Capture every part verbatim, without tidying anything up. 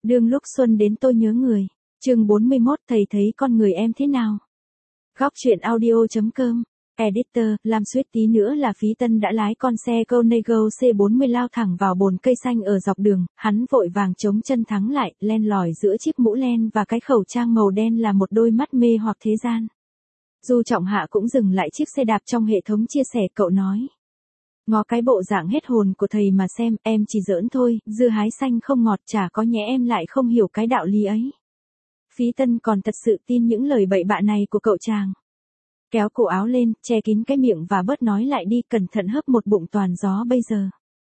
Đương lúc xuân đến tôi nhớ người. Chương bốn mươi mốt thầy thấy con người em thế nào? Góc truyện audio.com. Editor, làm suýt tí nữa là Phí Tân đã lái con xe Conago C bốn mươi lao thẳng vào bồn cây xanh ở dọc đường, hắn vội vàng chống chân thắng lại, len lỏi giữa chiếc mũ len và cái khẩu trang màu đen là một đôi mắt mê hoặc thế gian. Du Trọng Hạ cũng dừng lại chiếc xe đạp trong hệ thống chia sẻ, cậu nói. Ngó cái bộ dạng hết hồn của thầy mà xem, em chỉ giỡn thôi, dưa hái xanh không ngọt, chả có nhẽ em lại không hiểu cái đạo lý ấy. Phí Tân còn thật sự tin những lời bậy bạ này của cậu chàng. Kéo cổ áo lên, che kín cái miệng và bớt nói lại đi, cẩn thận hấp một bụng toàn gió bây giờ.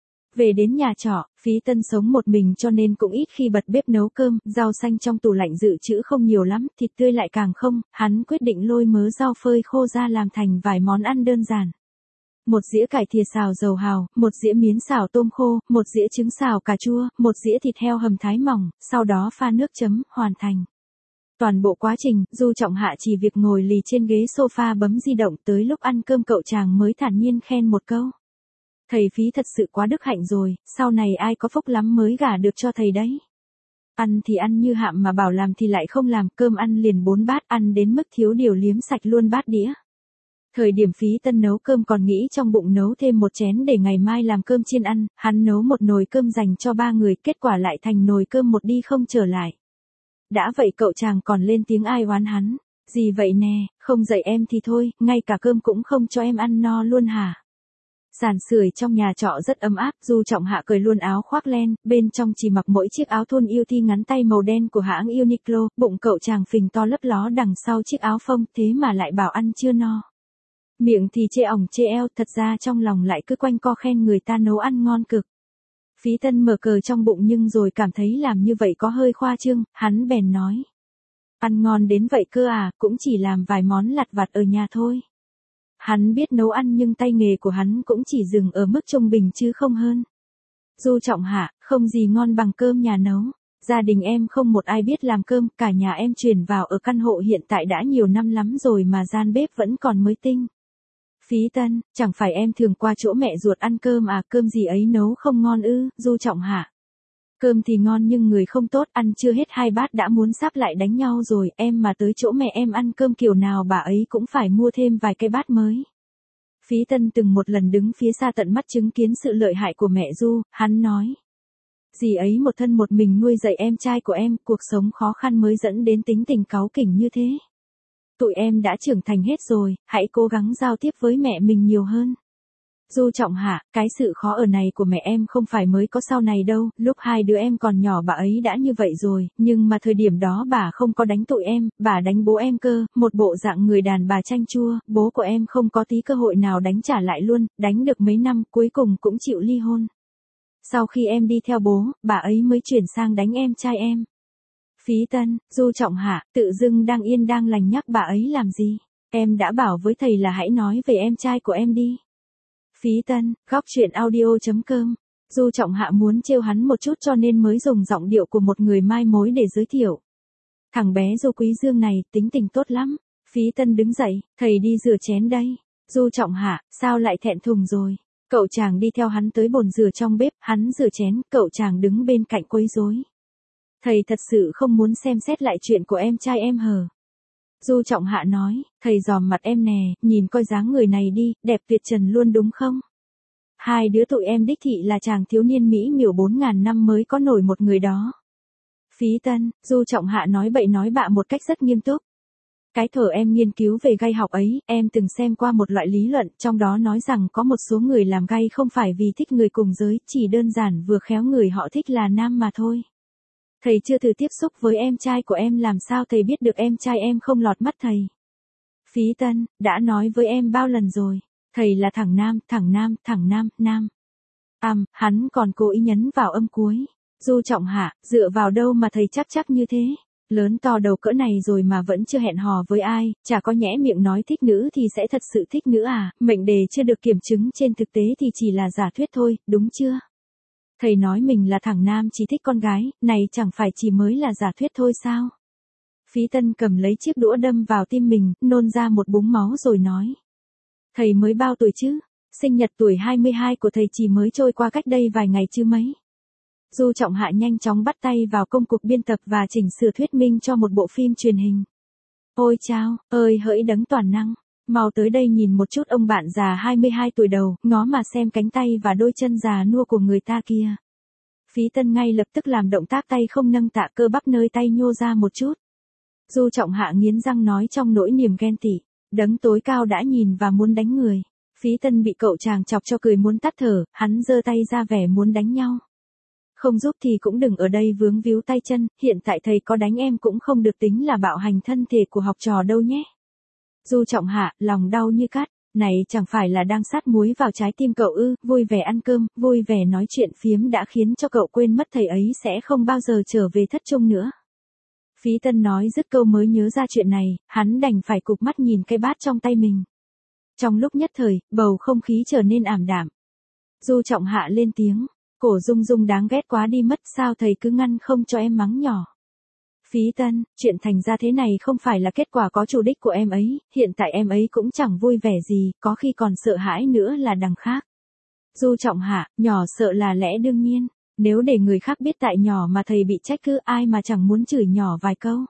Về đến nhà trọ, Phí Tân sống một mình cho nên cũng ít khi bật bếp nấu cơm, rau xanh trong tủ lạnh dự trữ không nhiều lắm, thịt tươi lại càng không, hắn quyết định lôi mớ rau phơi khô ra làm thành vài món ăn đơn giản. Một dĩa cải thìa xào dầu hào, một dĩa miến xào tôm khô, một dĩa trứng xào cà chua, một dĩa thịt heo hầm thái mỏng, sau đó pha nước chấm, hoàn thành. Toàn bộ quá trình, Du Trọng Hạ chỉ việc ngồi lì trên ghế sofa bấm di động, tới lúc ăn cơm cậu chàng mới thản nhiên khen một câu. Thầy Phí thật sự quá đức hạnh rồi, sau này ai có phúc lắm mới gả được cho thầy đấy. Ăn thì ăn như hạm mà bảo làm thì lại không làm, cơm ăn liền bốn bát, ăn đến mức thiếu điều liếm sạch luôn bát đĩa. Thời điểm Phí Tân nấu cơm còn nghĩ trong bụng nấu thêm một chén để ngày mai làm cơm chiên ăn, hắn nấu một nồi cơm dành cho ba người, kết quả lại thành nồi cơm một đi không trở lại. Đã vậy cậu chàng còn lên tiếng ai oán hắn, gì vậy nè, không dạy em thì thôi, ngay cả cơm cũng không cho em ăn no luôn hả? Sàn sưởi trong nhà trọ rất ấm áp, Du Trọng Hạ cởi luôn áo khoác len, bên trong chỉ mặc mỗi chiếc áo thun yêu thi ngắn tay màu đen của hãng Uniqlo, bụng cậu chàng phình to lấp ló đằng sau chiếc áo phông, thế mà lại bảo ăn chưa no. Miệng thì chê ỏng chê eo, thật ra trong lòng lại cứ quanh co khen người ta nấu ăn ngon cực. Phí Tân mở cờ trong bụng nhưng rồi cảm thấy làm như vậy có hơi khoa trương, hắn bèn nói. Ăn ngon đến vậy cơ à, cũng chỉ làm vài món lặt vặt ở nhà thôi. Hắn biết nấu ăn nhưng tay nghề của hắn cũng chỉ dừng ở mức trung bình chứ không hơn. Du Trọng Hạ, không gì ngon bằng cơm nhà nấu. Gia đình em không một ai biết làm cơm, cả nhà em chuyển vào ở căn hộ hiện tại đã nhiều năm lắm rồi mà gian bếp vẫn còn mới tinh. Phí Tân, chẳng phải em thường qua chỗ mẹ ruột ăn cơm à, cơm gì ấy nấu không ngon ư? Du Trọng Hạ. Cơm thì ngon nhưng người không tốt, ăn chưa hết hai bát đã muốn sắp lại đánh nhau rồi, em mà tới chỗ mẹ em ăn cơm kiểu nào bà ấy cũng phải mua thêm vài cái bát mới. Phí Tân từng một lần đứng phía xa tận mắt chứng kiến sự lợi hại của mẹ Du, hắn nói. Dì ấy một thân một mình nuôi dạy em trai của em, cuộc sống khó khăn mới dẫn đến tính tình cáu kỉnh như thế. Tụi em đã trưởng thành hết rồi, hãy cố gắng giao tiếp với mẹ mình nhiều hơn. Du Trọng Hạ, cái sự khó ở này của mẹ em không phải mới có sau này đâu, lúc hai đứa em còn nhỏ bà ấy đã như vậy rồi, nhưng mà thời điểm đó bà không có đánh tụi em, bà đánh bố em cơ, một bộ dạng người đàn bà chanh chua, bố của em không có tí cơ hội nào đánh trả lại luôn, đánh được mấy năm cuối cùng cũng chịu ly hôn. Sau khi em đi theo bố, bà ấy mới chuyển sang đánh em trai em. Phí Tân, Du Trọng Hạ, tự dưng đang yên đang lành nhắc bà ấy làm gì? Em đã bảo với thầy là hãy nói về em trai của em đi. Phí Tân, góc truyện audio.com. Du Trọng Hạ muốn trêu hắn một chút cho nên mới dùng giọng điệu của một người mai mối để giới thiệu. Thằng bé Du Quý Dương này, tính tình tốt lắm. Phí Tân đứng dậy, thầy đi rửa chén đây. Du Trọng Hạ, sao lại thẹn thùng rồi? Cậu chàng đi theo hắn tới bồn rửa trong bếp, hắn rửa chén, cậu chàng đứng bên cạnh quấy rối. Thầy thật sự không muốn xem xét lại chuyện của em trai em hờ? Du Trọng Hạ nói, thầy dòm mặt em nè, nhìn coi dáng người này đi, đẹp tuyệt trần luôn đúng không? Hai đứa tụi em đích thị là chàng thiếu niên Mỹ miều bốn ngàn năm mới có nổi một người đó. Phí Tân, Du Trọng Hạ nói bậy nói bạ một cách rất nghiêm túc. Cái thở em nghiên cứu về gay học ấy, em từng xem qua một loại lý luận, trong đó nói rằng có một số người làm gay không phải vì thích người cùng giới, chỉ đơn giản vừa khéo người họ thích là nam mà thôi. Thầy chưa thử tiếp xúc với em trai của em làm sao thầy biết được em trai em không lọt mắt thầy. Phí Tân, đã nói với em bao lần rồi, thầy là thằng nam, thằng nam, thằng nam, nam. Àm, hắn còn cố ý nhấn vào âm cuối. Du Trọng Hạ, dựa vào đâu mà thầy chắc chắc như thế? Lớn to đầu cỡ này rồi mà vẫn chưa hẹn hò với ai, chả có nhẽ miệng nói thích nữ thì sẽ thật sự thích nữ à, mệnh đề chưa được kiểm chứng trên thực tế thì chỉ là giả thuyết thôi, đúng chưa? Thầy nói mình là thằng nam chỉ thích con gái, này chẳng phải chỉ mới là giả thuyết thôi sao? Phí Tân cầm lấy chiếc đũa đâm vào tim mình, nôn ra một búng máu rồi nói. Thầy mới bao tuổi chứ? Sinh nhật tuổi hai mươi hai của thầy chỉ mới trôi qua cách đây vài ngày chứ mấy. Du Trọng Hạ nhanh chóng bắt tay vào công cuộc biên tập và chỉnh sửa thuyết minh cho một bộ phim truyền hình. Ôi chao, ơi hỡi đấng toàn năng, mau tới đây nhìn một chút ông bạn già hai mươi hai tuổi đầu, ngó mà xem cánh tay và đôi chân già nua của người ta kia. Phí Tân ngay lập tức làm động tác tay không nâng tạ, cơ bắp nơi tay nhô ra một chút. Du Trọng Hạ nghiến răng nói trong nỗi niềm ghen tị, đấng tối cao đã nhìn và muốn đánh người. Phí Tân bị cậu chàng chọc cho cười muốn tắt thở, hắn giơ tay ra vẻ muốn đánh nhau. Không giúp thì cũng đừng ở đây vướng víu tay chân, hiện tại thầy có đánh em cũng không được tính là bạo hành thân thể của học trò đâu nhé. Du Trọng Hạ, lòng đau như cắt, này chẳng phải là đang sát muối vào trái tim cậu ư, vui vẻ ăn cơm, vui vẻ nói chuyện phiếm đã khiến cho cậu quên mất thầy ấy sẽ không bao giờ trở về thất trung nữa. Phí Tân nói dứt câu mới nhớ ra chuyện này, hắn đành phải cụp mắt nhìn cái bát trong tay mình. Trong lúc nhất thời, bầu không khí trở nên ảm đạm. Du Trọng Hạ lên tiếng, Cổ Dung Dung đáng ghét quá đi mất, sao thầy cứ ngăn không cho em mắng nhỏ. Phí Tân, chuyện thành ra thế này không phải là kết quả có chủ đích của em ấy, hiện tại em ấy cũng chẳng vui vẻ gì, có khi còn sợ hãi nữa là đằng khác. Du Trọng Hạ, nhỏ sợ là lẽ đương nhiên, nếu để người khác biết tại nhỏ mà thầy bị trách cứ ai mà chẳng muốn chửi nhỏ vài câu.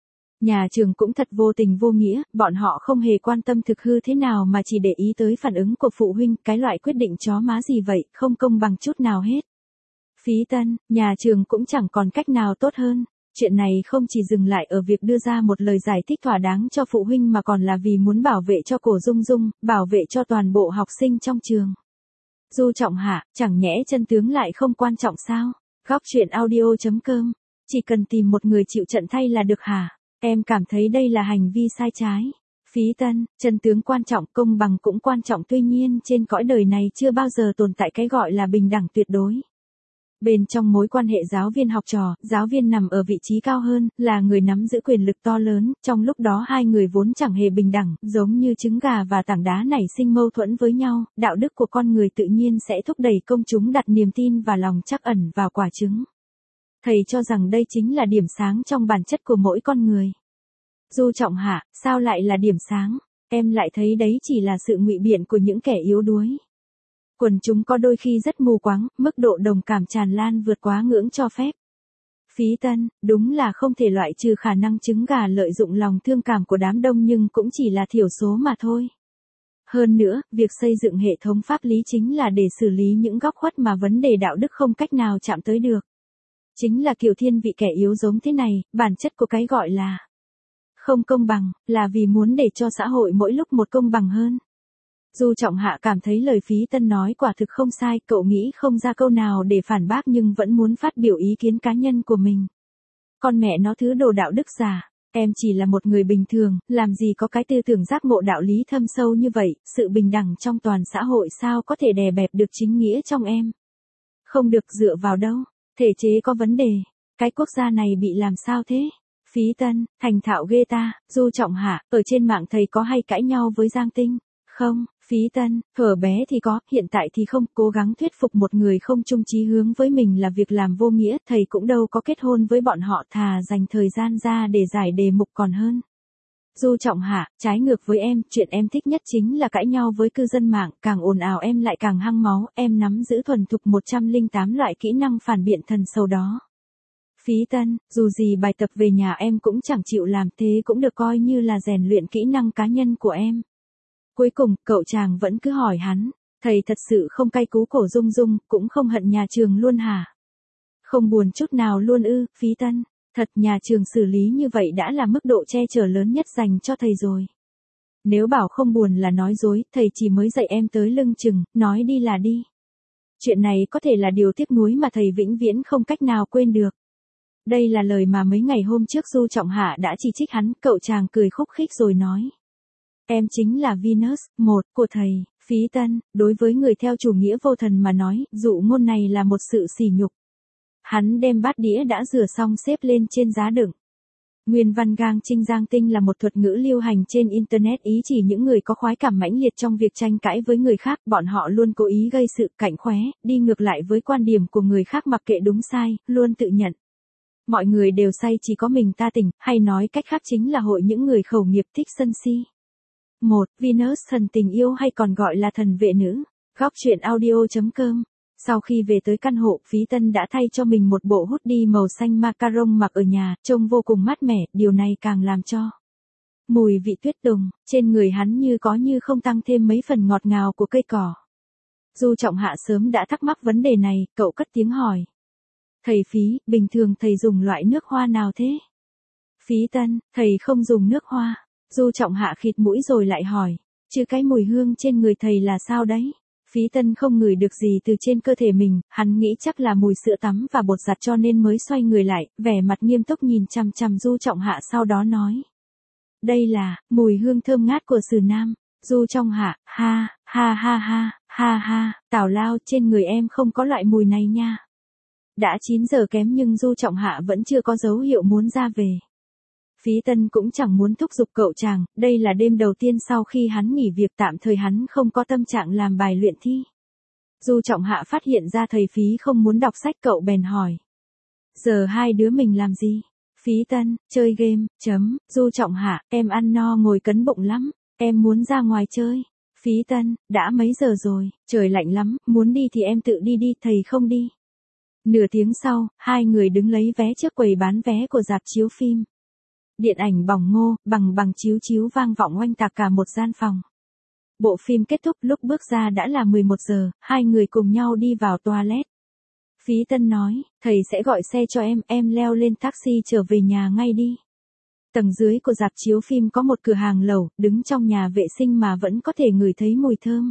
Nhà trường cũng thật vô tình vô nghĩa, bọn họ không hề quan tâm thực hư thế nào mà chỉ để ý tới phản ứng của phụ huynh, cái loại quyết định chó má gì vậy, không công bằng chút nào hết. Phí Tân, nhà trường cũng chẳng còn cách nào tốt hơn. Chuyện này không chỉ dừng lại ở việc đưa ra một lời giải thích thỏa đáng cho phụ huynh mà còn là vì muốn bảo vệ cho Cổ Dung Dung, bảo vệ cho toàn bộ học sinh trong trường. Du Trọng Hạ, chẳng nhẽ chân tướng lại không quan trọng sao? Góc truyện audio chấm com, chỉ cần tìm một người chịu trận thay là được hả? Em cảm thấy đây là hành vi sai trái. Phí Tân, chân tướng quan trọng, công bằng cũng quan trọng, tuy nhiên trên cõi đời này chưa bao giờ tồn tại cái gọi là bình đẳng tuyệt đối. Bên trong mối quan hệ giáo viên học trò, giáo viên nằm ở vị trí cao hơn, là người nắm giữ quyền lực to lớn, trong lúc đó hai người vốn chẳng hề bình đẳng, giống như trứng gà và tảng đá nảy sinh mâu thuẫn với nhau, đạo đức của con người tự nhiên sẽ thúc đẩy công chúng đặt niềm tin và lòng trắc ẩn vào quả trứng. Thầy cho rằng đây chính là điểm sáng trong bản chất của mỗi con người. Du Trọng Hạ, sao lại là điểm sáng? Em lại thấy đấy chỉ là sự ngụy biện của những kẻ yếu đuối. Quần chúng có đôi khi rất mù quáng, mức độ đồng cảm tràn lan vượt quá ngưỡng cho phép. Phí Tân, đúng là không thể loại trừ khả năng trứng gà lợi dụng lòng thương cảm của đám đông nhưng cũng chỉ là thiểu số mà thôi. Hơn nữa, việc xây dựng hệ thống pháp lý chính là để xử lý những góc khuất mà vấn đề đạo đức không cách nào chạm tới được. Chính là kiểu thiên vị kẻ yếu giống thế này, bản chất của cái gọi là không công bằng, là vì muốn để cho xã hội mỗi lúc một công bằng hơn. Du Trọng Hạ cảm thấy lời Phí Tân nói quả thực không sai, cậu nghĩ không ra câu nào để phản bác nhưng vẫn muốn phát biểu ý kiến cá nhân của mình. Con mẹ nó thứ đồ đạo đức giả, em chỉ là một người bình thường, làm gì có cái tư tưởng giác ngộ đạo lý thâm sâu như vậy, sự bình đẳng trong toàn xã hội sao có thể đè bẹp được chính nghĩa trong em. Không được dựa vào đâu, thể chế có vấn đề, cái quốc gia này bị làm sao thế? Phí Tân, thành thạo ghê ta. Du Trọng Hạ, ở trên mạng thầy có hay cãi nhau với Giang Tinh? Không. Phí Tân, thuở bé thì có, hiện tại thì không, cố gắng thuyết phục một người không chung chí hướng với mình là việc làm vô nghĩa, thầy cũng đâu có kết hôn với bọn họ, thà dành thời gian ra để giải đề mục còn hơn. Du Trọng Hạ, trái ngược với em, chuyện em thích nhất chính là cãi nhau với cư dân mạng, càng ồn ào em lại càng hăng máu, em nắm giữ thuần thục một trăm lẻ tám loại kỹ năng phản biện thần sâu đó. Phí Tân, dù gì bài tập về nhà em cũng chẳng chịu làm, thế cũng được coi như là rèn luyện kỹ năng cá nhân của em. Cuối cùng, cậu chàng vẫn cứ hỏi hắn, thầy thật sự không cay cú Cổ Dung Dung, cũng không hận nhà trường luôn hả? Không buồn chút nào luôn ư? Phí Tân, thật nhà trường xử lý như vậy đã là mức độ che chở lớn nhất dành cho thầy rồi. Nếu bảo không buồn là nói dối, thầy chỉ mới dạy em tới lưng chừng, nói đi là đi. Chuyện này có thể là điều tiếc nuối mà thầy vĩnh viễn không cách nào quên được. Đây là lời mà mấy ngày hôm trước Du Trọng Hạ đã chỉ trích hắn, cậu chàng cười khúc khích rồi nói. Em chính là Venus, một, của thầy. Phí Tân, đối với người theo chủ nghĩa vô thần mà nói, dụ ngôn này là một sự sỉ nhục. Hắn đem bát đĩa đã rửa xong xếp lên trên giá đựng. Nguyên văn gang trinh Giang Tinh là một thuật ngữ lưu hành trên Internet, ý chỉ những người có khoái cảm mãnh liệt trong việc tranh cãi với người khác, bọn họ luôn cố ý gây sự cạnh khóe, đi ngược lại với quan điểm của người khác mặc kệ đúng sai, luôn tự nhận. Mọi người đều say chỉ có mình ta tỉnh, hay nói cách khác chính là hội những người khẩu nghiệp thích sân si. một. Venus, thần tình yêu hay còn gọi là thần vệ nữ. Góc truyện audio chấm com Sau khi về tới căn hộ, Phí Tân đã thay cho mình một bộ hoodie màu xanh macaron mặc ở nhà, trông vô cùng mát mẻ, điều này càng làm cho mùi vị tuyết tùng trên người hắn như có như không tăng thêm mấy phần ngọt ngào của cây cỏ. Du Trọng Hạ sớm đã thắc mắc vấn đề này, cậu cất tiếng hỏi. Thầy Phí, bình thường thầy dùng loại nước hoa nào thế? Phí Tân, thầy không dùng nước hoa. Du Trọng Hạ khịt mũi rồi lại hỏi. Chứ cái mùi hương trên người thầy là sao đấy? Phí Tân không ngửi được gì từ trên cơ thể mình, hắn nghĩ chắc là mùi sữa tắm và bột giặt cho nên mới xoay người lại, vẻ mặt nghiêm túc nhìn chằm chằm Du Trọng Hạ sau đó nói. Đây là, mùi hương thơm ngát của Sử Nam. Du Trọng Hạ, ha, ha ha ha, ha ha, tào lao, trên người em không có loại mùi này nha. Đã chín giờ kém nhưng Du Trọng Hạ vẫn chưa có dấu hiệu muốn ra về. Phí Tân cũng chẳng muốn thúc giục cậu chàng, đây là đêm đầu tiên sau khi hắn nghỉ việc, tạm thời hắn không có tâm trạng làm bài luyện thi. Du Trọng Hạ phát hiện ra thầy Phí không muốn đọc sách, cậu bèn hỏi. Giờ hai đứa mình làm gì? Phí Tân, chơi game, chấm, Du Trọng Hạ, em ăn no ngồi cấn bụng lắm, em muốn ra ngoài chơi. Phí Tân, đã mấy giờ rồi, trời lạnh lắm, muốn đi thì em tự đi đi, thầy không đi. Nửa tiếng sau, hai người đứng lấy vé trước quầy bán vé của rạp chiếu phim. Điện ảnh bỏng ngô, bằng bằng chiếu chiếu vang vọng oanh tạc cả một gian phòng. Bộ phim kết thúc, lúc bước ra đã là mười một giờ, hai người cùng nhau đi vào toilet. Phí Tân nói, thầy sẽ gọi xe cho em, em leo lên taxi trở về nhà ngay đi. Tầng dưới của rạp chiếu phim có một cửa hàng lẩu, đứng trong nhà vệ sinh mà vẫn có thể ngửi thấy mùi thơm.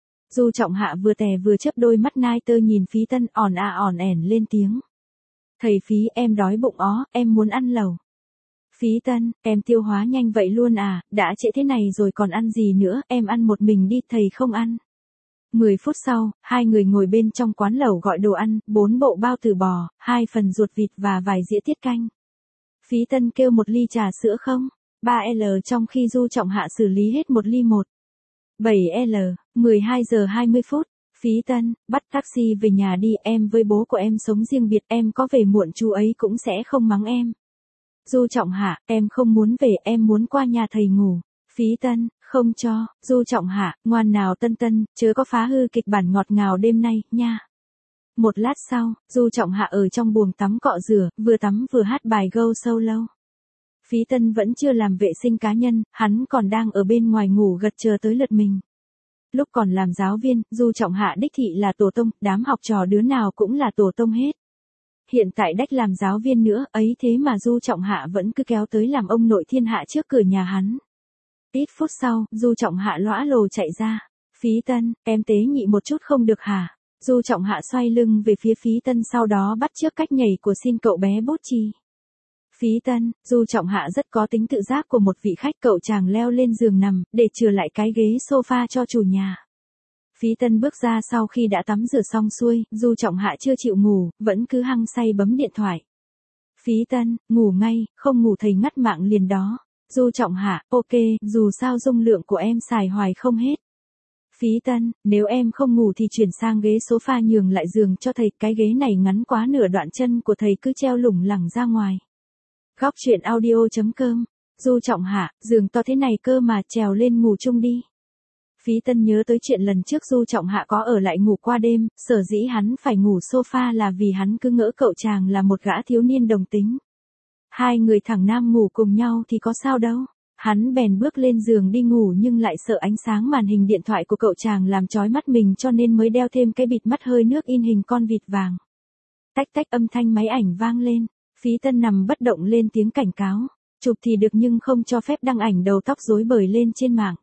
Du Trọng Hạ vừa tè vừa chớp đôi mắt nai tơ nhìn Phí Tân, ỏn à ỏn ẻn lên tiếng. Thầy Phí, em đói bụng ó, em muốn ăn lẩu. Phí Tân, em tiêu hóa nhanh vậy luôn à, đã trễ thế này rồi còn ăn gì nữa, em ăn một mình đi, thầy không ăn. Mười phút sau, hai người ngồi bên trong quán lẩu gọi đồ ăn, bốn bộ bao tử bò, hai phần ruột vịt và vài dĩa tiết canh. Phí Tân kêu một ly trà sữa không? ba lít trong khi Du Trọng Hạ xử lý hết một ly một. bảy lít, mười hai giờ hai mươi phút. Phí Tân, bắt taxi về nhà đi, em với bố của em sống riêng biệt, em có về muộn chú ấy cũng sẽ không mắng em. Du Trọng Hạ, em không muốn về, em muốn qua nhà thầy ngủ. Phí Tân, không cho. Du Trọng Hạ, ngoan nào Tân Tân, chớ có phá hư kịch bản ngọt ngào đêm nay, nha. Một lát sau, Du Trọng Hạ ở trong buồng tắm cọ rửa, vừa tắm vừa hát bài Go Solo. Phí Tân vẫn chưa làm vệ sinh cá nhân, hắn còn đang ở bên ngoài ngủ gật chờ tới lượt mình. Lúc còn làm giáo viên, Du Trọng Hạ đích thị là tổ tông, đám học trò đứa nào cũng là tổ tông hết. Hiện tại đách làm giáo viên nữa, ấy thế mà Du Trọng Hạ vẫn cứ kéo tới làm ông nội thiên hạ trước cửa nhà hắn. Ít phút sau, Du Trọng Hạ lõa lồ chạy ra. Phí Tân, em tế nhị một chút không được hả? Du Trọng Hạ xoay lưng về phía Phí Tân sau đó bắt chước cách nhảy của xin cậu bé bút chì. Phí Tân, Du Trọng Hạ rất có tính tự giác của một vị khách, cậu chàng leo lên giường nằm, để chừa lại cái ghế sofa cho chủ nhà. Phí Tân bước ra sau khi đã tắm rửa xong xuôi, Du Trọng Hạ chưa chịu ngủ, vẫn cứ hăng say bấm điện thoại. Phí Tân, ngủ ngay, không ngủ thầy ngắt mạng liền đó. Du Trọng Hạ, ok, dù sao dung lượng của em xài hoài không hết. Phí Tân, nếu em không ngủ thì chuyển sang ghế sofa nhường lại giường cho thầy, cái ghế này ngắn quá nửa đoạn chân của thầy cứ treo lủng lẳng ra ngoài. Góc truyện audio chấm com. Du Trọng Hạ, giường to thế này cơ mà, trèo lên ngủ chung đi. Phí Tân nhớ tới chuyện lần trước Du Trọng Hạ có ở lại ngủ qua đêm, sở dĩ hắn phải ngủ sofa là vì hắn cứ ngỡ cậu chàng là một gã thiếu niên đồng tính. Hai người thẳng nam ngủ cùng nhau thì có sao đâu. Hắn bèn bước lên giường đi ngủ nhưng lại sợ ánh sáng màn hình điện thoại của cậu chàng làm chói mắt mình cho nên mới đeo thêm cái bịt mắt hơi nước in hình con vịt vàng. Tách tách âm thanh máy ảnh vang lên. Phí Tân nằm bất động lên tiếng cảnh cáo. Chụp thì được nhưng không cho phép đăng ảnh đầu tóc rối bời lên trên mạng.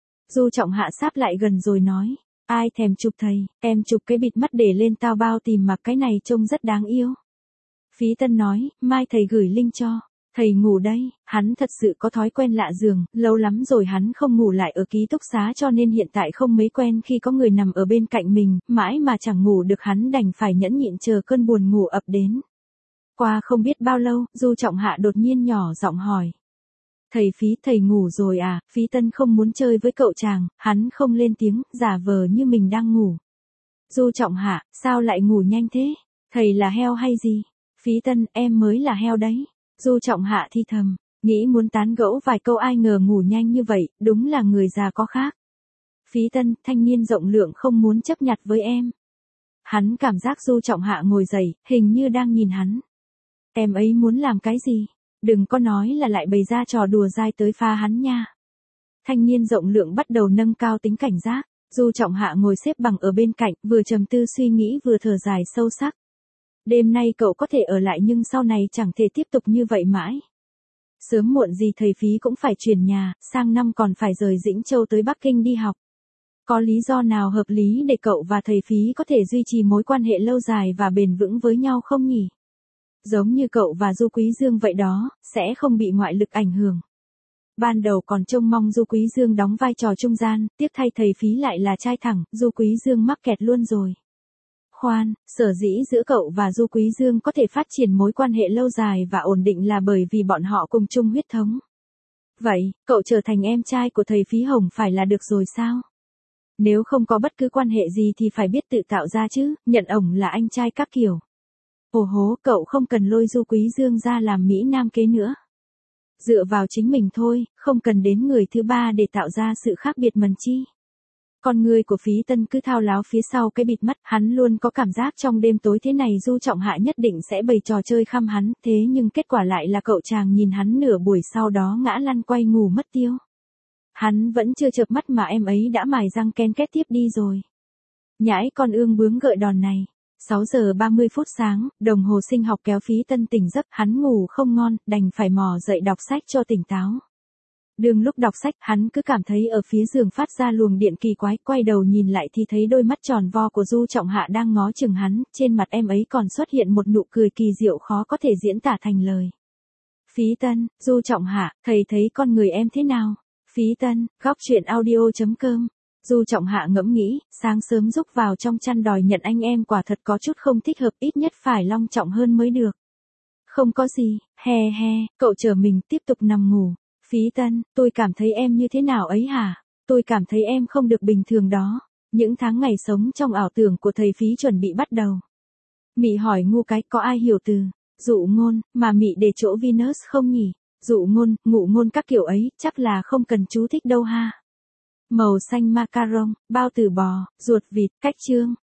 Du Trọng Hạ sáp lại gần rồi nói. Ai thèm chụp thầy, em chụp cái bịt mắt để lên tao bao tìm mà cái này trông rất đáng yêu. Phí Tân nói, mai thầy gửi link cho. Thầy ngủ đây, hắn thật sự có thói quen lạ giường, lâu lắm rồi hắn không ngủ lại ở ký túc xá cho nên hiện tại không mấy quen khi có người nằm ở bên cạnh mình, mãi mà chẳng ngủ được hắn đành phải nhẫn nhịn chờ cơn buồn ngủ ập đến. Qua không biết bao lâu, Du Trọng Hạ đột nhiên nhỏ giọng hỏi. Thầy Phí, thầy ngủ rồi à? Phí Tân không muốn chơi với cậu chàng, hắn không lên tiếng, giả vờ như mình đang ngủ. Du Trọng Hạ, sao lại ngủ nhanh thế? Thầy là heo hay gì? Phí Tân, em mới là heo đấy. Du Trọng Hạ thi thầm, nghĩ muốn tán gẫu vài câu ai ngờ ngủ nhanh như vậy, đúng là người già có khác. Phí Tân, thanh niên rộng lượng không muốn chấp nhặt với em. Hắn cảm giác Du Trọng Hạ ngồi dậy, hình như đang nhìn hắn. Em ấy muốn làm cái gì? Đừng có nói là lại bày ra trò đùa dai tới pha hắn nha. Thanh niên rộng lượng bắt đầu nâng cao tính cảnh giác. Du Trọng Hạ ngồi xếp bằng ở bên cạnh, vừa trầm tư suy nghĩ vừa thở dài sâu sắc. Đêm nay cậu có thể ở lại nhưng sau này chẳng thể tiếp tục như vậy mãi. Sớm muộn gì thầy Phí cũng phải chuyển nhà, sang năm còn phải rời Dĩnh Châu tới Bắc Kinh đi học. Có lý do nào hợp lý để cậu và thầy Phí có thể duy trì mối quan hệ lâu dài và bền vững với nhau không nhỉ? Giống như cậu và Du Quý Dương vậy đó, sẽ không bị ngoại lực ảnh hưởng. Ban đầu còn trông mong Du Quý Dương đóng vai trò trung gian, tiếc thay thầy Phí lại là trai thẳng, Du Quý Dương mắc kẹt luôn rồi. Khoan, sở dĩ giữa cậu và Du Quý Dương có thể phát triển mối quan hệ lâu dài và ổn định là bởi vì bọn họ cùng chung huyết thống. Vậy, cậu trở thành em trai của thầy Phí Hồng phải là được rồi sao? Nếu không có bất cứ quan hệ gì thì phải biết tự tạo ra chứ, nhận ổng là anh trai các kiểu. Ồ hố, cậu không cần lôi Du Quý Dương ra làm Mỹ Nam kế nữa. Dựa vào chính mình thôi, không cần đến người thứ ba để tạo ra sự khác biệt mần chi. Con người của Phí Tân cứ thao láo phía sau cái bịt mắt, hắn luôn có cảm giác trong đêm tối thế này Du Trọng Hạ nhất định sẽ bày trò chơi khăm hắn, thế nhưng kết quả lại là cậu chàng nhìn hắn nửa buổi sau đó ngã lăn quay ngủ mất tiêu. Hắn vẫn chưa chợp mắt mà em ấy đã mài răng ken két tiếp đi rồi. Nhãi con ương bướng gợi đòn này. sáu giờ ba mươi phút sáng, đồng hồ sinh học kéo Phí Tân tỉnh giấc, hắn ngủ không ngon, đành phải mò dậy đọc sách cho tỉnh táo. Đường lúc đọc sách, hắn cứ cảm thấy ở phía giường phát ra luồng điện kỳ quái, quay đầu nhìn lại thì thấy đôi mắt tròn vo của Du Trọng Hạ đang ngó chừng hắn, trên mặt em ấy còn xuất hiện một nụ cười kỳ diệu khó có thể diễn tả thành lời. Phí Tân, Du Trọng Hạ, thầy thấy con người em thế nào? Phí Tân, góc truyện audio chấm com. Du Trọng Hạ ngẫm nghĩ, sáng sớm rúc vào trong chăn đòi nhận anh em quả thật có chút không thích hợp, ít nhất phải long trọng hơn mới được. Không có gì, he he, cậu chờ mình tiếp tục nằm ngủ. Phí Tân, tôi cảm thấy em như thế nào ấy hả? Tôi cảm thấy em không được bình thường đó. Những tháng ngày sống trong ảo tưởng của thầy Phí chuẩn bị bắt đầu. Mị hỏi ngu cái, có ai hiểu từ dụ ngôn mà Mị để chỗ Venus không nhỉ? Dụ ngôn, ngụ ngôn các kiểu ấy, chắc là không cần chú thích đâu ha. Màu xanh macaron, bao tử bò, ruột vịt, cách chương.